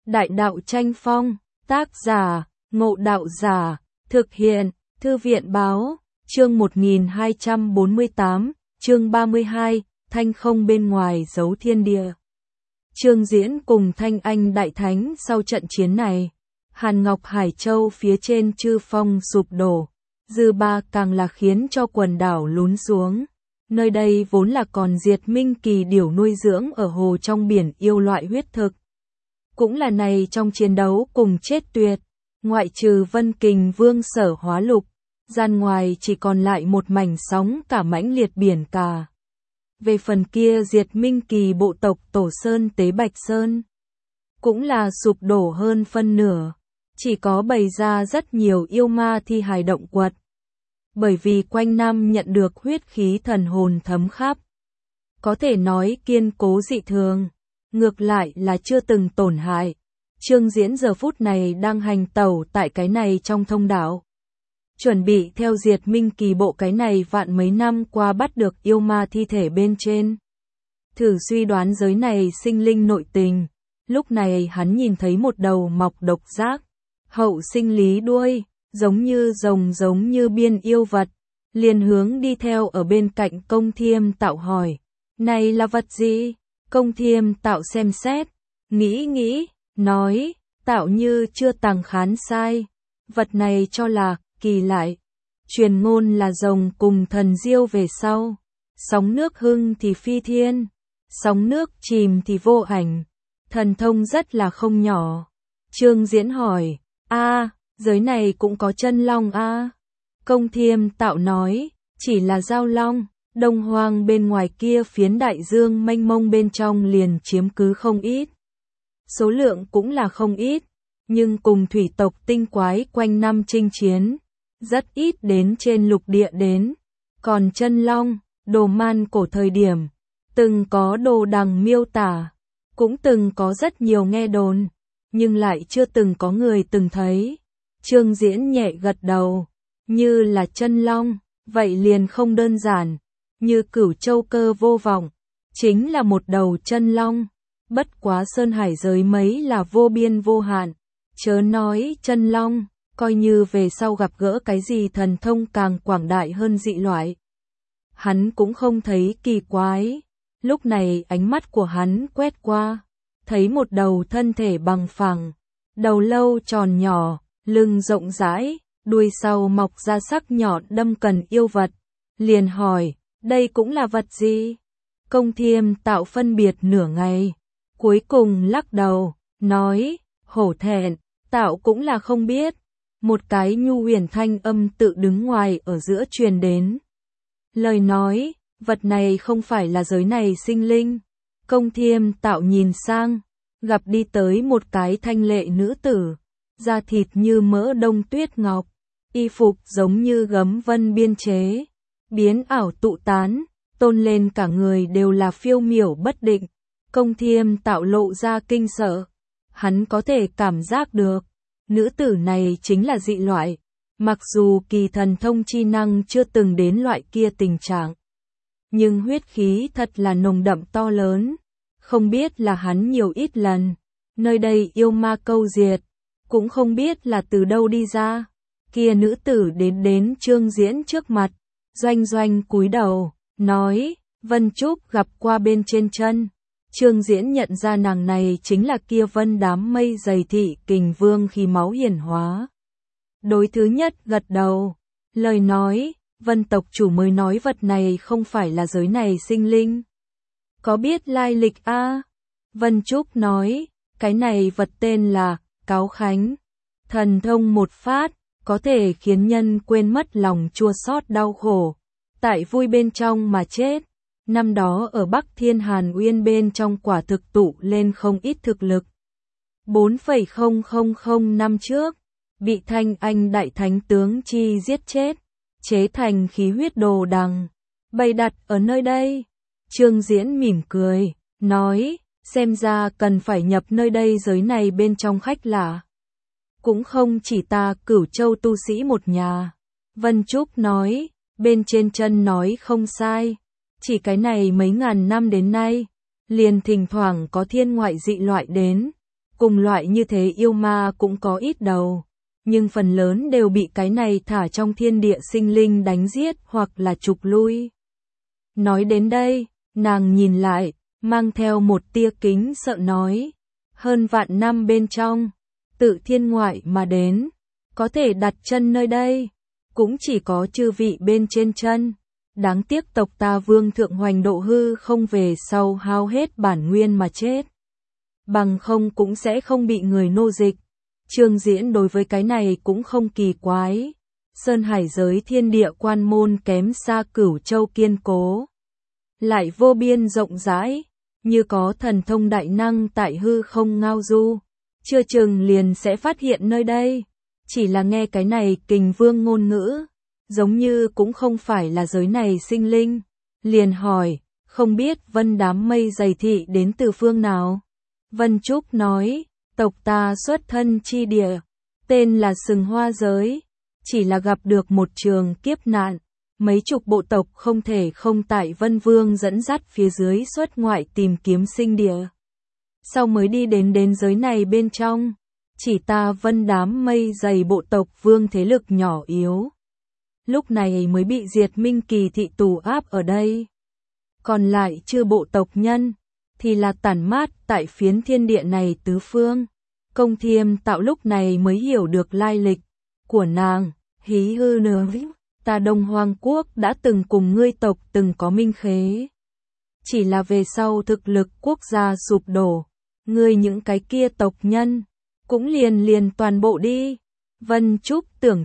Đại đạo tranh phong, tác giả, Ngộ Đạo Giả, thực hiện, Thư viện báo, chương 1248, chương 32, Thanh không bên ngoài giấu thiên địa. Trương Diễn cùng Thanh Anh Đại Thánh sau trận chiến này, Hàn Ngọc Hải Châu phía trên chư phong sụp đổ, dư ba càng là khiến cho quần đảo lún xuống. Nơi đây vốn là còn diệt minh kỳ điểu nuôi dưỡng ở hồ trong biển yêu loại huyết thực. Cũng là này trong chiến đấu cùng chết tuyệt, ngoại trừ Vân Kình Vương Sở Hóa Lục, gian ngoài chỉ còn lại một mảnh sóng cả mãnh liệt biển cả. Về phần kia diệt minh kỳ bộ tộc Tổ Sơn Tế Bạch Sơn, cũng là sụp đổ hơn phân nửa, chỉ có bày ra rất nhiều yêu ma thi hài động quật. Bởi vì quanh năm nhận được huyết khí thần hồn thấm khắp, có thể nói kiên cố dị thường, ngược lại là chưa từng tổn hại. Trương Diễn giờ phút này đang hành tẩu tại cái này trong thông đạo, chuẩn bị theo diệt minh kỳ bộ cái này vạn mấy năm qua bắt được yêu ma thi thể bên trên. Thử suy đoán giới này sinh linh nội tình, lúc này hắn nhìn thấy một đầu mọc độc giác, hậu sinh lý đuôi, giống như rồng giống như biên yêu vật, liền hướng đi theo ở bên cạnh Công Thiêm Tạo hỏi, này là vật gì? Công Thiêm Tạo xem xét, nghĩ, nói, Tạo như chưa tàng khán sai, vật này cho là kỳ lại, truyền ngôn là rồng cùng thần diêu về sau, sóng nước hưng thì phi thiên, sóng nước chìm thì vô ảnh, thần thông rất là không nhỏ. Trương Diễn hỏi, giới này cũng có chân long Công Thiêm Tạo nói, chỉ là giao long, Đông Hoang bên ngoài kia phiến đại dương mênh mông bên trong liền chiếm cứ không ít. Số lượng cũng là không ít, nhưng cùng thủy tộc tinh quái quanh năm chinh chiến, rất ít đến trên lục địa đến. Còn chân long, đồ man cổ thời điểm, từng có đồ đằng miêu tả, cũng từng có rất nhiều nghe đồn, nhưng lại chưa từng có người từng thấy. Trương Diễn nhẹ gật đầu, như là chân long, vậy liền không đơn giản, như Cửu Châu Cơ vô vọng, chính là một đầu chân long, bất quá sơn hải giới mấy là vô biên vô hạn, chớ nói chân long, coi như về sau gặp gỡ cái gì thần thông càng quảng đại hơn dị loại, hắn cũng không thấy kỳ quái. Lúc này ánh mắt của hắn quét qua, thấy một đầu thân thể bằng phẳng, đầu lâu tròn nhỏ, lưng rộng rãi, đuôi sau mọc ra sắc nhọn đâm cần yêu vật, liền hỏi, đây cũng là vật gì? Công Thiêm Tạo phân biệt nửa ngày, cuối cùng lắc đầu, nói, hổ thẹn, Tạo cũng là không biết. Một cái nhu huyền thanh âm tự đứng ngoài ở giữa truyền đến. Lời nói, vật này không phải là giới này sinh linh. Công Thiêm Tạo nhìn sang, gặp đi tới một cái thanh lệ nữ tử, da thịt như mỡ đông tuyết ngọc, y phục giống như gấm vân biên chế, biến ảo tụ tán, tôn lên cả người đều là phiêu miểu bất định. Công Thiêm Tạo lộ ra kinh sợ, hắn có thể cảm giác được, nữ tử này chính là dị loại, mặc dù kỳ thần thông chi năng chưa từng đến loại kia tình trạng, nhưng huyết khí thật là nồng đậm to lớn, không biết là hắn nhiều ít lần, nơi đây yêu ma câu diệt, cũng không biết là từ đâu đi ra. Kia nữ tử đến Trương Diễn trước mặt, doanh cúi đầu, nói, Vân Trúc gặp qua bên trên chân. Trương Diễn nhận ra nàng này chính là kia Vân đám mây dày thị kình vương khi máu hiển hóa. Đối thứ nhất gật đầu, lời nói, Vân tộc chủ mới nói vật này không phải là giới này sinh linh. Có biết lai lịch Vân Trúc nói, cái này vật tên là Cáo Khánh, thần thông một phát, có thể khiến nhân quên mất lòng chua xót đau khổ, tại vui bên trong mà chết. Năm đó ở Bắc Thiên Hàn Uyên bên trong quả thực tụ lên không ít thực lực. 4,000 năm trước, bị Thanh Anh Đại Thánh tướng chi giết chết, chế thành khí huyết đồ đằng, bày đặt ở nơi đây. Trương Diễn mỉm cười, nói, xem ra cần phải nhập nơi đây giới này bên trong khách lạ. Cũng không chỉ ta Cửu Châu tu sĩ một nhà. Vân Trúc nói, bên trên chân nói không sai. Chỉ cái này mấy ngàn năm đến nay, liền thỉnh thoảng có thiên ngoại dị loại đến, cùng loại như thế yêu ma cũng có ít đầu, nhưng phần lớn đều bị cái này thả trong thiên địa sinh linh đánh giết hoặc là trục lui. Nói đến đây, nàng nhìn lại, mang theo một tia kính sợ nói, hơn vạn năm bên trong, tự thiên ngoại mà đến, có thể đặt chân nơi đây, cũng chỉ có chư vị bên trên chân. Đáng tiếc tộc ta vương thượng hoành độ hư không về sau hao hết bản nguyên mà chết. Bằng không cũng sẽ không bị người nô dịch. Trương Diễn đối với cái này cũng không kỳ quái. Sơn hải giới thiên địa quan môn kém xa Cửu Châu kiên cố. Lại vô biên rộng rãi, như có thần thông đại năng tại hư không ngao du. Chưa chừng liền sẽ phát hiện nơi đây. Chỉ là nghe cái này kình vương ngôn ngữ, giống như cũng không phải là giới này sinh linh. Liền hỏi, không biết Vân đám mây dày thị đến từ phương nào? Vân Trúc nói, tộc ta xuất thân chi địa, tên là Sừng Hoa Giới, chỉ là gặp được một trường kiếp nạn, mấy chục bộ tộc không thể không tại Vân Vương dẫn dắt phía dưới xuất ngoại tìm kiếm sinh địa. Sau mới đi đến giới này bên trong, chỉ ta Vân đám mây dày bộ tộc vương thế lực nhỏ yếu. Lúc này mới bị Diệt Minh Kỳ thị tù áp ở đây. Còn lại chư bộ tộc nhân, thì là tản mát tại phiến thiên địa này tứ phương. Công Thiêm Tạo lúc này mới hiểu được lai lịch của nàng, hí hư nửa ta Đông Hoang Quốc đã từng cùng ngươi tộc từng có minh khế. Chỉ là về sau thực lực quốc gia sụp đổ, ngươi những cái kia tộc nhân, cũng liền toàn bộ đi. Vân Trúc tưởng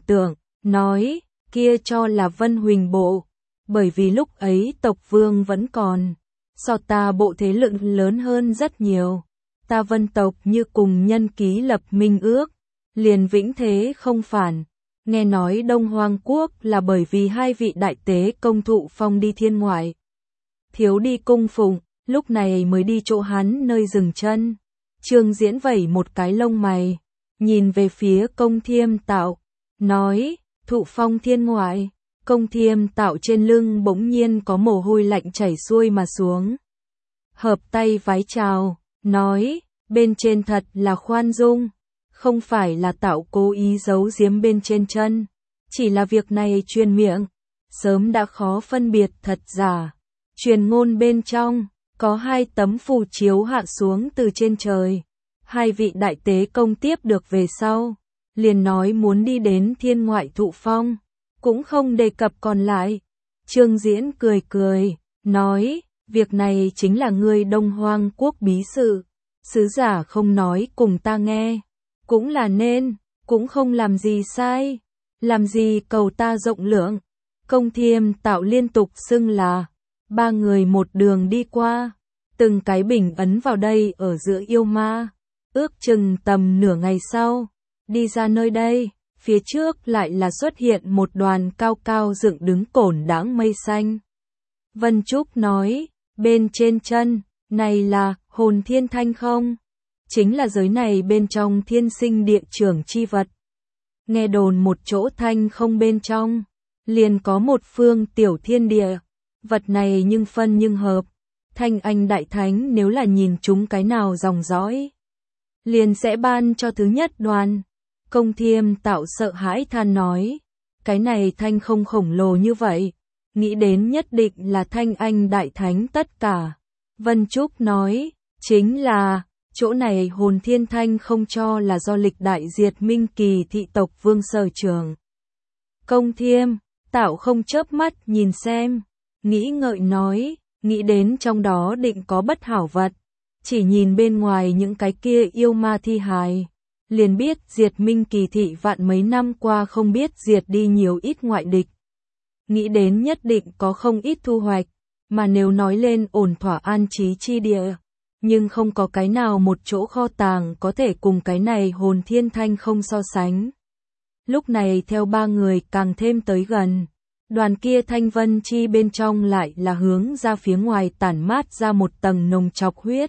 nói, kia cho là Vân Huỳnh bộ, bởi vì lúc ấy tộc vương vẫn còn, so ta bộ thế lực lớn hơn rất nhiều. Ta Vân tộc như cùng nhân ký lập minh ước, liền vĩnh thế không phản. Nghe nói Đông Hoang Quốc là bởi vì hai vị đại tế công thụ phong đi thiên ngoại. Thiếu đi cung phụng, lúc này mới đi chỗ hắn nơi dừng chân. Trương Diễn vẩy một cái lông mày, nhìn về phía Công Thiêm Tạo, nói, thụ phong thiên ngoại. Công Thiêm Tạo trên lưng bỗng nhiên có mồ hôi lạnh chảy xuôi mà xuống. Hợp tay vái chào, nói, bên trên thật là khoan dung, không phải là Tạo cố ý giấu giếm bên trên chân, chỉ là việc này truyền miệng, sớm đã khó phân biệt thật giả. Truyền ngôn bên trong, có 2 tấm phù chiếu hạ xuống từ trên trời, 2 vị đại tế công tiếp được về sau, liền nói muốn đi đến thiên ngoại thụ phong, cũng không đề cập còn lại. Trương Diễn cười, nói, việc này chính là ngươi Đông Hoang Quốc bí sự, sứ giả không nói cùng ta nghe, cũng là nên, cũng không làm gì sai, làm gì cầu ta rộng lượng. Công Thiêm Tạo liên tục xưng là, 3 người một đường đi qua, từng cái bình ấn vào đây ở giữa yêu ma, ước chừng tầm nửa ngày sau, đi ra nơi đây, phía trước lại là xuất hiện một đoàn cao cao dựng đứng cổn đãng mây xanh. Vân Trúc nói, bên trên chân, này là hồn thiên thanh không? Chính là giới này bên trong thiên sinh địa trưởng chi vật. Nghe đồn một chỗ thanh không bên trong, liền có một phương tiểu thiên địa, vật này nhưng phân nhưng hợp. Thanh Anh Đại Thánh nếu là nhìn chúng cái nào dòng dõi, liền sẽ ban cho thứ nhất đoàn. Công Thiêm Tạo sợ hãi than nói, cái này thanh không khổng lồ như vậy, nghĩ đến nhất định là Thanh Anh Đại Thánh tất cả. Vân Trúc nói, chính là, chỗ này hồn thiên thanh không cho là do lịch đại Diệt Minh Kỳ thị tộc vương sở trường. Công Thiêm Tạo không chớp mắt nhìn xem, nghĩ ngợi nói, nghĩ đến trong đó định có bất hảo vật, chỉ nhìn bên ngoài những cái kia yêu ma thi hài, liền biết Diệt Minh Kỳ thị vạn mấy năm qua không biết diệt đi nhiều ít ngoại địch. Nghĩ đến nhất định có không ít thu hoạch, mà nếu nói lên ổn thỏa an trí chi địa, nhưng không có cái nào một chỗ kho tàng có thể cùng cái này hồn thiên thanh không so sánh. Lúc này theo 3 người càng thêm tới gần, đoàn kia thanh vân chi bên trong lại là hướng ra phía ngoài tản mát ra một tầng nồng chọc huyết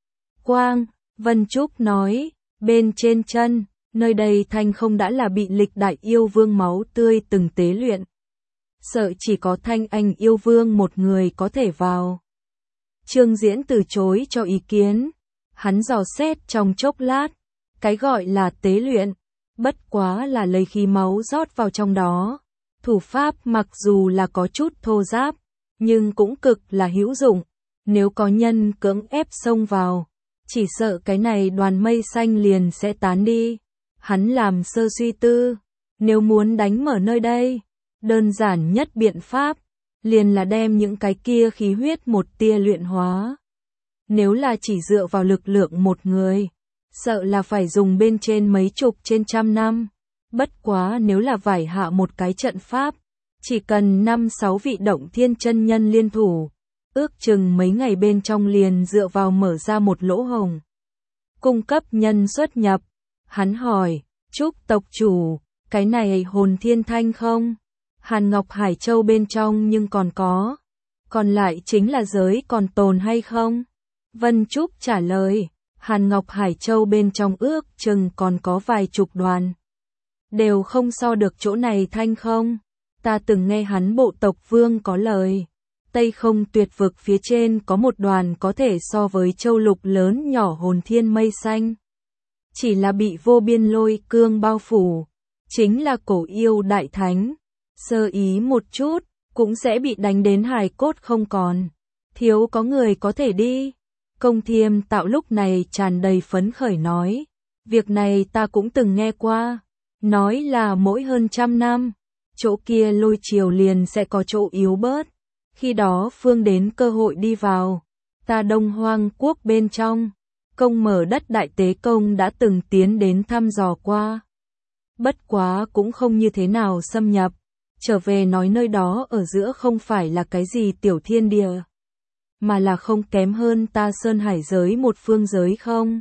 quang. Vân Trúc nói, bên trên chân, nơi đây thanh không đã là bị lịch đại yêu vương máu tươi từng tế luyện. Sợ chỉ có Thanh Anh yêu vương một người có thể vào. Trương Diễn từ chối cho ý kiến, Hắn dò xét trong chốc lát, cái gọi là tế luyện, bất quá là lấy khí máu rót vào trong đó. Thủ pháp mặc dù là có chút thô ráp, nhưng cũng cực là hữu dụng. Nếu có nhân cưỡng ép xông vào, chỉ sợ cái này đoàn mây xanh liền sẽ tán đi. Hắn làm sơ suy tư, nếu muốn đánh mở nơi đây, đơn giản nhất biện pháp, liền là đem những cái kia khí huyết một tia luyện hóa. Nếu là chỉ dựa vào lực lượng một người, sợ là phải dùng bên trên mấy chục trên trăm năm. Bất quá nếu là vải hạ một cái trận pháp, chỉ cần 5-6 vị động thiên chân nhân liên thủ, ước chừng mấy ngày bên trong liền dựa vào mở ra một lỗ hổng. Cung cấp nhân xuất nhập. Hắn hỏi, Trúc tộc chủ, cái này hồn thiên thanh không? Hàn Ngọc Hải Châu bên trong nhưng còn có. Còn lại chính là giới còn tồn hay không? Vân Trúc trả lời, Hàn Ngọc Hải Châu bên trong ước chừng còn có vài chục đoàn. Đều không so được chỗ này thanh không? Ta từng nghe hắn bộ tộc vương có lời. Tây Không Tuyệt Vực phía trên có một đoàn có thể so với châu lục lớn nhỏ hồn thiên mây xanh. Chỉ là bị vô biên lôi cương bao phủ. Chính là cổ yêu đại thánh. Sơ ý một chút, cũng sẽ bị đánh đến hài cốt không còn. Thiếu có người có thể đi. Công Thiêm Tạo lúc này tràn đầy phấn khởi nói. Việc này ta cũng từng nghe qua. Nói là mỗi hơn 100 năm, chỗ kia lôi triều liền sẽ có chỗ yếu bớt. Khi đó phương đến cơ hội đi vào. Ta Đông Hoang quốc bên trong, công mở đất Đại Tế Công đã từng tiến đến thăm dò qua. Bất quá cũng không như thế nào xâm nhập. Trở về nói nơi đó ở giữa không phải là cái gì tiểu thiên địa, mà là không kém hơn ta Sơn Hải giới một phương giới không.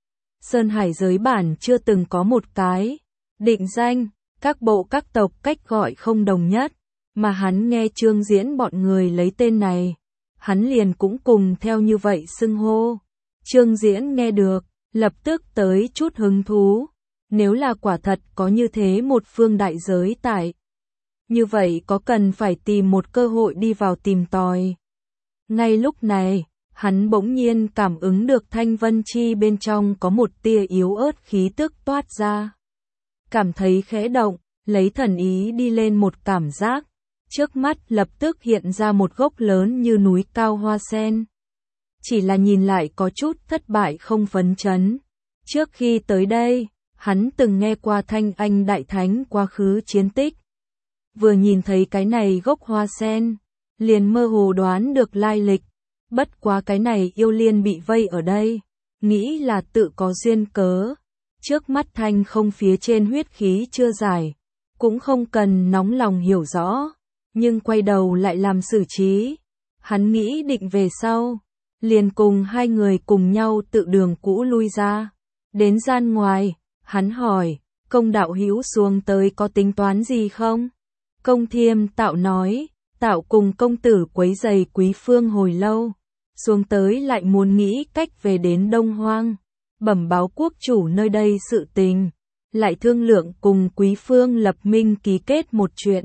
Sơn Hải giới bản chưa từng có một cái định danh, các bộ các tộc cách gọi không đồng nhất, mà hắn nghe Trương Diễn bọn người lấy tên này, hắn liền cũng cùng theo như vậy xưng hô. Trương Diễn nghe được, lập tức tới chút hứng thú, nếu là quả thật có như thế một phương đại giới tại. Như vậy có cần phải tìm một cơ hội đi vào tìm tòi. Ngay lúc này, hắn bỗng nhiên cảm ứng được Thanh Vân Chi bên trong có một tia yếu ớt khí tức toát ra. Cảm thấy khẽ động, lấy thần ý đi lên một cảm giác. Trước mắt lập tức hiện ra một gốc lớn như núi cao hoa sen. Chỉ là nhìn lại có chút thất bại không phấn chấn. Trước khi tới đây, hắn từng nghe qua Thanh Anh Đại Thánh quá khứ chiến tích. Vừa nhìn thấy cái này gốc hoa sen, liền mơ hồ đoán được lai lịch. Bất quá cái này yêu liên bị vây ở đây, nghĩ là tự có duyên cớ. Trước mắt Thanh không phía trên huyết khí chưa giải, cũng không cần nóng lòng hiểu rõ, nhưng quay đầu lại làm xử trí. Hắn nghĩ định về sau, liền cùng hai người cùng nhau tự đường cũ lui ra. Đến gian ngoài, hắn hỏi, Công đạo hữu xuống tới có tính toán gì không? Công Thiêm Tạo nói, Tạo cùng công tử quấy giày Quý Phương hồi lâu, xuống tới lại muốn nghĩ cách về đến Đông Hoang, bẩm báo quốc chủ nơi đây sự tình, lại thương lượng cùng Quý Phương lập minh ký kết một chuyện.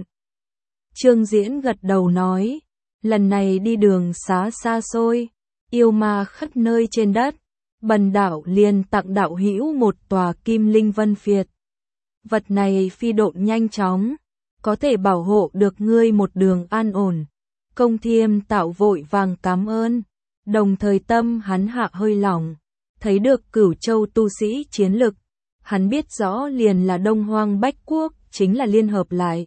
Trương Diễn gật đầu nói, lần này đi đường xá xa xôi, yêu ma khắp nơi trên đất, bần đạo liền tặng đạo hữu một tòa kim linh vân phiệt. Vật này phi độn nhanh chóng, có thể bảo hộ được ngươi một đường an ổn. Công Thiêm Tạo vội vàng cảm ơn, đồng thời tâm hắn hạ hơi lỏng, thấy được Cửu Châu tu sĩ chiến lực, hắn biết rõ liền là Đông Hoang Bách Quốc, chính là liên hợp lại.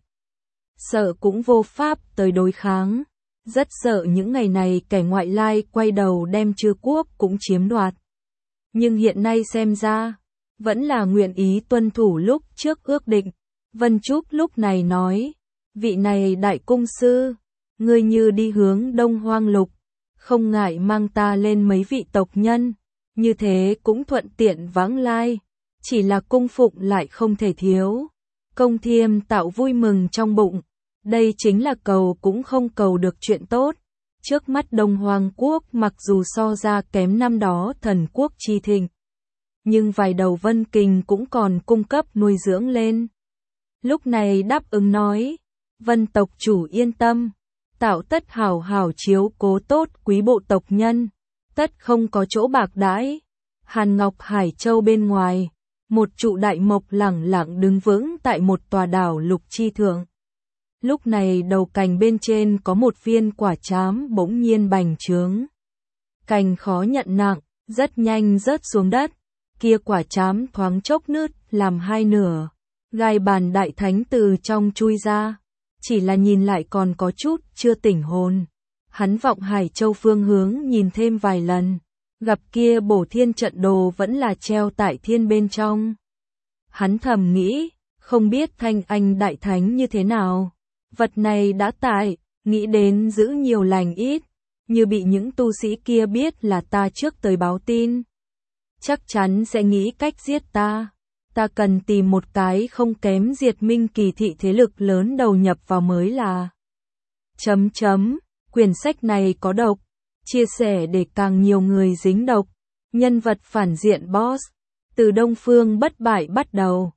Sợ cũng vô pháp tới đối kháng, rất sợ những ngày này kẻ ngoại lai quay đầu đem Chư Quốc cũng chiếm đoạt. Nhưng hiện nay xem ra, vẫn là nguyện ý tuân thủ lúc trước ước định. Vân Trúc lúc này nói, vị này đại cung sư, ngươi như đi hướng Đông Hoang Lục, không ngại mang ta lên mấy vị tộc nhân, như thế cũng thuận tiện vãng lai, chỉ là cung phụng lại không thể thiếu. Công Thiêm Tạo vui mừng trong bụng, đây chính là cầu cũng không cầu được chuyện tốt. Trước mắt Đông Hoang Quốc mặc dù so ra kém năm đó Thần Quốc chi thịnh, nhưng vài đầu vân kình cũng còn cung cấp nuôi dưỡng lên. Lúc này đáp ứng nói, Vân tộc chủ yên tâm, Tạo tất hảo hảo chiếu cố tốt quý bộ tộc nhân, tất không có chỗ bạc đãi. Hàn Ngọc Hải Châu bên ngoài, một trụ đại mộc lẳng lặng đứng vững tại một tòa đảo lục chi thượng. Lúc này đầu cành bên trên có một viên quả trám bỗng nhiên bành trướng. Cành khó nhận nặng, rất nhanh rớt xuống đất, kia quả trám thoáng chốc nứt làm hai nửa. Gai bàn đại thánh từ trong chui ra, chỉ là nhìn lại còn có chút chưa tỉnh hồn. Hắn vọng Hải Châu phương hướng nhìn thêm vài lần, gặp kia bổ thiên trận đồ vẫn là treo tại thiên bên trong. Hắn thầm nghĩ, không biết Thanh Anh đại thánh như thế nào. Vật này đã tại, nghĩ đến giữ nhiều lành ít, như bị những tu sĩ kia biết là ta trước tới báo tin. Chắc chắn sẽ nghĩ cách giết ta. Ta cần tìm một cái không kém Diệt Minh kỳ thị thế lực lớn đầu nhập vào mới là. Quyển sách này có độc, chia sẻ để càng nhiều người dính độc. Nhân vật phản diện boss, từ Đông Phương bất bại bắt đầu.